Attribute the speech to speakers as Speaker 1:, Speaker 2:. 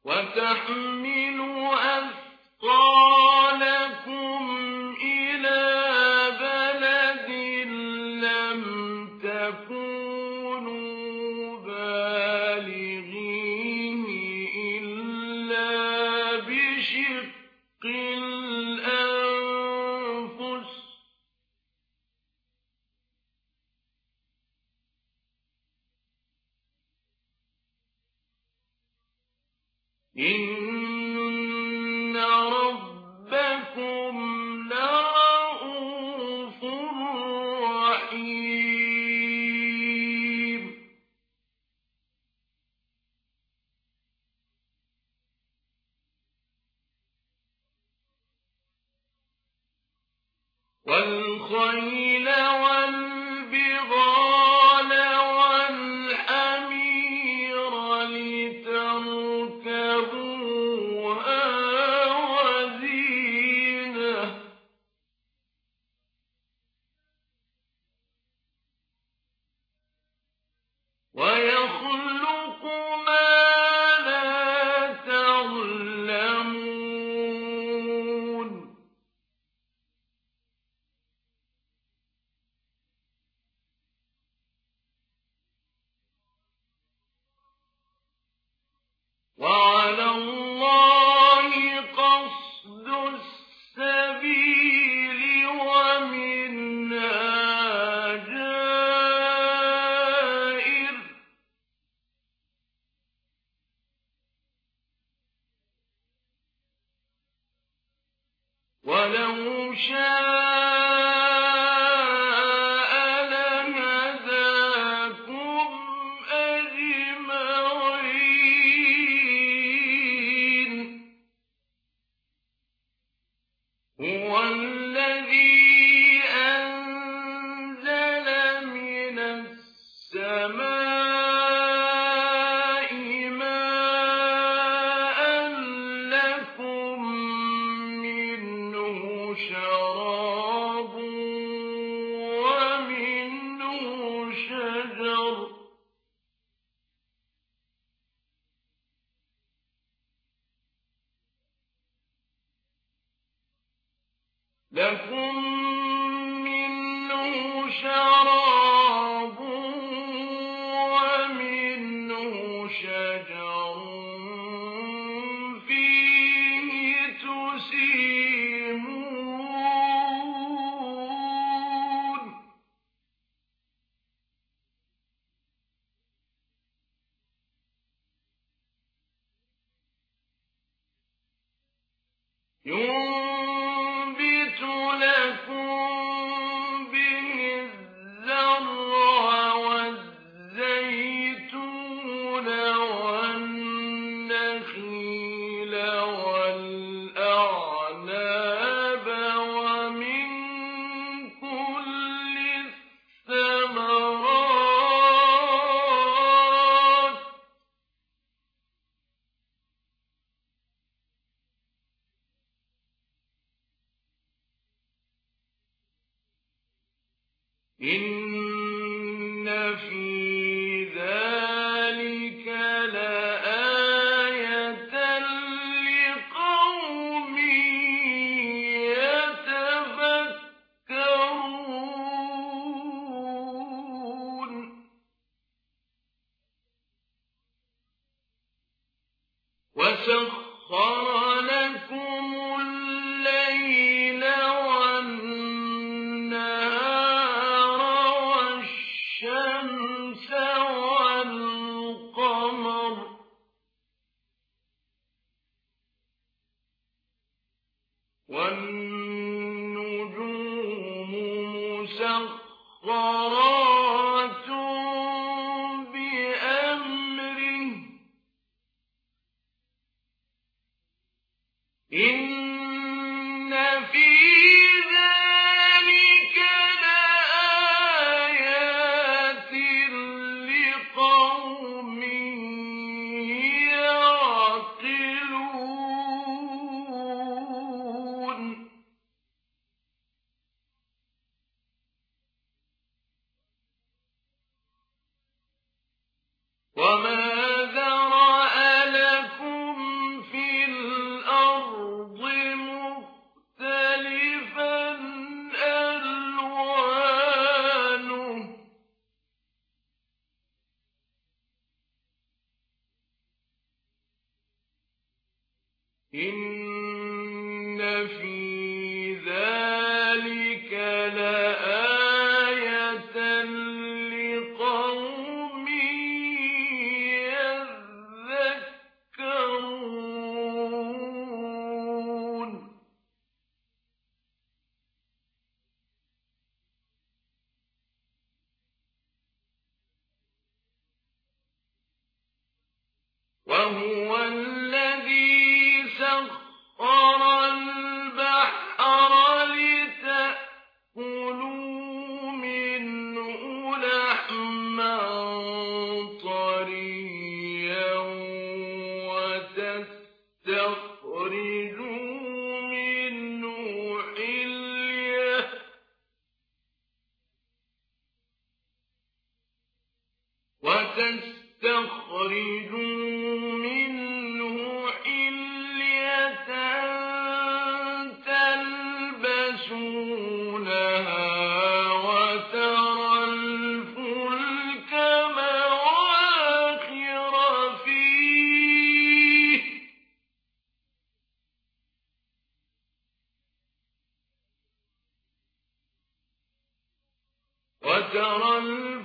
Speaker 1: وتحمل أثقالكم إلى بلد لم تكونوا بالغيه إلا بشق الأنفس إن ربكم لرءوف رحيم والخيل والبغال والحمير لتركبوها وزينة ويخلق ما لا تعلمون وعلى الله قصد السبيل ومنها جائر ولو شاء لهداكم أجمعين هو الذي أنزل من السماء ماء لكم منه شراب ومنه شجر لكم منه شراب ومنه شجر فيه تسيمون ينبت لكم به الزرع والزيتون والنخيل والأعناب ومن كل الثمرات إن في ذلك لآية لقوم يتفكرون وسخر لكم الليل والنهار والشمس والقمر والنجوم مسخرات بأمره إن في ذلك لآيات لقوم يعقلون وما ذرأ لكم إن في ذلك لآية لقوم يذكرون. وهو الذي سخر البحر لتأكلوا منه لحما طريا وتستخرجوا منه حلية تلبسونها وترى الفلك مواخر فيه وترى